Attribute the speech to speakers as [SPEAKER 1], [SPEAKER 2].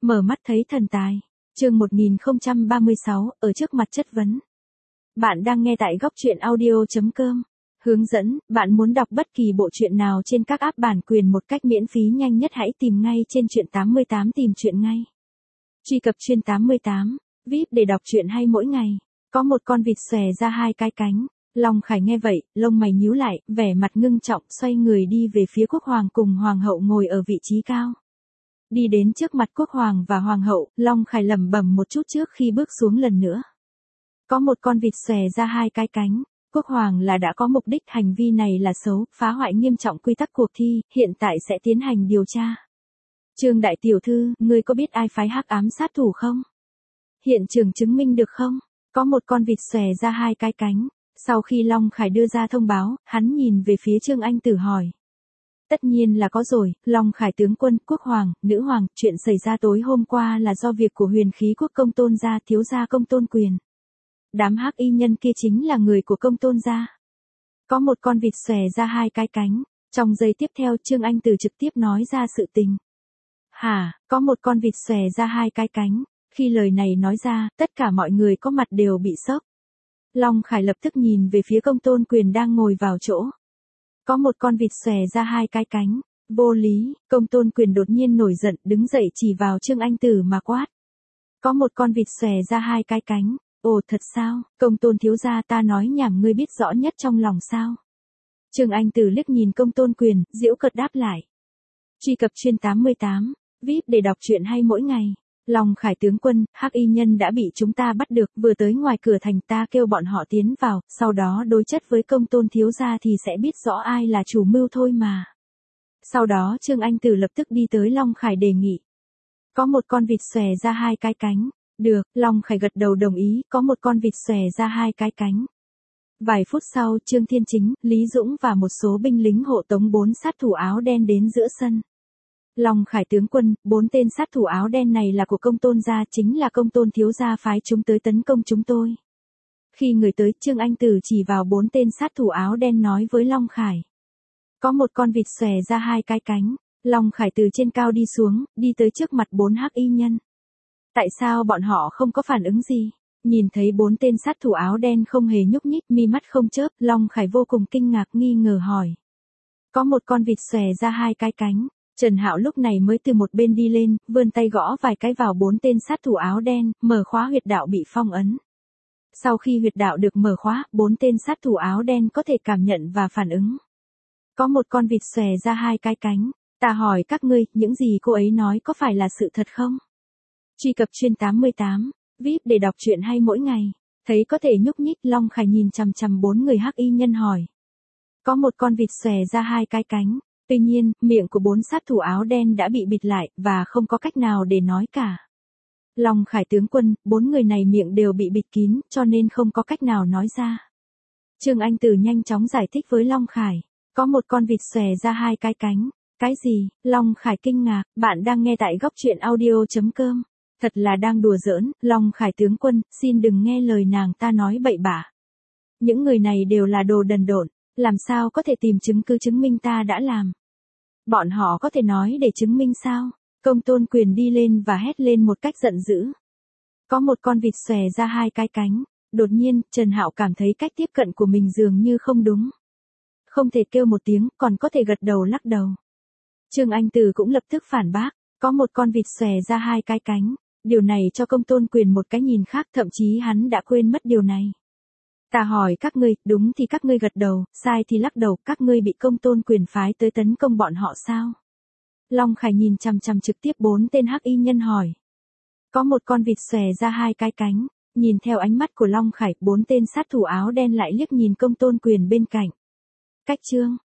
[SPEAKER 1] Mở mắt thấy thần tài. Chương 1036, ở trước mặt chất vấn. Bạn đang nghe tại góc truyện audio.com. Hướng dẫn, bạn muốn đọc bất kỳ bộ truyện nào trên các app bản quyền một cách miễn phí nhanh nhất hãy tìm ngay trên truyện 88 tìm truyện ngay. Truy cập truyện 88, VIP để đọc truyện hay mỗi ngày. Có một con vịt xòe ra hai cái cánh. Long Khải nghe vậy, lông mày nhíu lại, vẻ mặt ngưng trọng, xoay người đi về phía quốc hoàng cùng hoàng hậu ngồi ở vị trí cao. Đi đến trước mặt quốc hoàng và hoàng hậu, Long Khải lẩm bẩm một chút trước khi bước xuống lần nữa. Có một con vịt xòe ra hai cái cánh. Quốc hoàng là đã có mục đích, hành vi này là xấu, phá hoại nghiêm trọng quy tắc cuộc thi, hiện tại sẽ tiến hành điều tra. Trương đại tiểu thư, ngươi có biết ai phái hắc ám sát thủ không? Hiện trường chứng minh được không? Có một con vịt xòe ra hai cái cánh. Sau khi Long Khải đưa ra thông báo, hắn nhìn về phía Trương Anh Tử hỏi. Tất nhiên là có rồi, Long Khải tướng quân, quốc hoàng, nữ hoàng, chuyện xảy ra tối hôm qua là do việc của Huyền Khí Quốc Công Tôn gia, thiếu gia Công Tôn Quyền. Đám hắc y nhân kia chính là người của Công Tôn gia. Có một con vịt xòe ra hai cái cánh. Trong giây tiếp theo Trương Anh Tử trực tiếp nói ra sự tình. Hả, có một con vịt xòe ra hai cái cánh. Khi lời này nói ra, tất cả mọi người có mặt đều bị sốc. Long Khải lập tức nhìn về phía Công Tôn Quyền đang ngồi vào chỗ. Có một con vịt xòe ra hai cái cánh. Vô lý, Công Tôn Quyền đột nhiên nổi giận, đứng dậy chỉ vào Trương Anh Tử mà quát. Có một con vịt xòe ra hai cái cánh. Ồ thật sao, Công Tôn thiếu gia, ta nói nhảm, ngươi biết rõ nhất trong lòng sao? Trương Anh Tử liếc nhìn Công Tôn Quyền, giễu cợt đáp lại. Truy cập truyện 88, VIP để đọc truyện hay mỗi ngày. Long Khải tướng quân, hắc y nhân đã bị chúng ta bắt được, vừa tới ngoài cửa thành, ta kêu bọn họ tiến vào, sau đó đối chất với Công Tôn thiếu gia thì sẽ biết rõ ai là chủ mưu thôi mà. Sau đó Trương Anh Tử lập tức đi tới Long Khải đề nghị. Có một con vịt xòe ra hai cái cánh. Được, Long Khải gật đầu đồng ý, có một con vịt xòe ra hai cái cánh. Vài phút sau, Trương Thiên Chính, Lý Dũng và một số binh lính hộ tống 4 sát thủ áo đen đến giữa sân. Long Khải tướng quân, 4 tên sát thủ áo đen này là của Công Tôn gia, chính là Công Tôn thiếu gia phái chúng tới tấn công chúng tôi. Khi người tới, Trương Anh Tử chỉ vào 4 tên sát thủ áo đen nói với Long Khải. Có một con vịt xòe ra hai cái cánh. Long Khải từ trên cao đi xuống, đi tới trước mặt 4 hắc y nhân. Tại sao bọn họ không có phản ứng gì? Nhìn thấy 4 tên sát thủ áo đen không hề nhúc nhích, mi mắt không chớp, Long Khải vô cùng kinh ngạc nghi ngờ hỏi. Có một con vịt xòe ra hai cái cánh. Trần Hạo lúc này mới từ một bên đi lên, vươn tay gõ vài cái vào 4 tên sát thủ áo đen, mở khóa huyệt đạo bị phong ấn. Sau khi huyệt đạo được mở khóa, 4 tên sát thủ áo đen có thể cảm nhận và phản ứng. Có một con vịt xòe ra hai cái cánh. Ta hỏi các ngươi, những gì cô ấy nói có phải là sự thật không? Truy cập truyện 88, VIP để đọc truyện hay mỗi ngày. Thấy có thể nhúc nhích, Long Khải nhìn chằm chằm 4 người hắc y nhân hỏi. Có một con vịt xòe ra hai cái cánh. Tuy nhiên, miệng của 4 sát thủ áo đen đã bị bịt lại, và không có cách nào để nói cả. Long Khải tướng quân, 4 người này miệng đều bị bịt kín, cho nên không có cách nào nói ra. Trương Anh Tử nhanh chóng giải thích với Long Khải. Có một con vịt xòe ra hai cái cánh. Cái gì? Long Khải kinh ngạc, bạn đang nghe tại góc truyện audio.com. Thật là đang đùa giỡn, Long Khải tướng quân, xin đừng nghe lời nàng ta nói bậy bạ. Những người này đều là đồ đần độn, làm sao có thể tìm chứng cứ chứng minh ta đã làm. Bọn họ có thể nói để chứng minh sao? Công Tôn Quyền đi lên và hét lên một cách giận dữ. Có một con vịt xòe ra hai cái cánh. Đột nhiên, Trần Hạo cảm thấy cách tiếp cận của mình dường như không đúng. Không thể kêu một tiếng, còn có thể gật đầu lắc đầu. Trương Anh Tử cũng lập tức phản bác. Có một con vịt xòe ra hai cái cánh. Điều này cho Công Tôn Quyền một cái nhìn khác, thậm chí hắn đã quên mất điều này. Ta hỏi các ngươi, đúng thì các ngươi gật đầu, sai thì lắc đầu, các ngươi bị Công Tôn Quyền phái tới tấn công bọn họ sao? Long Khải nhìn chằm chằm trực tiếp 4 tên hắc y nhân hỏi. Có một con vịt xòe ra hai cái cánh. Nhìn theo ánh mắt của Long Khải, 4 tên sát thủ áo đen lại liếc nhìn Công Tôn Quyền bên cạnh. Cách chương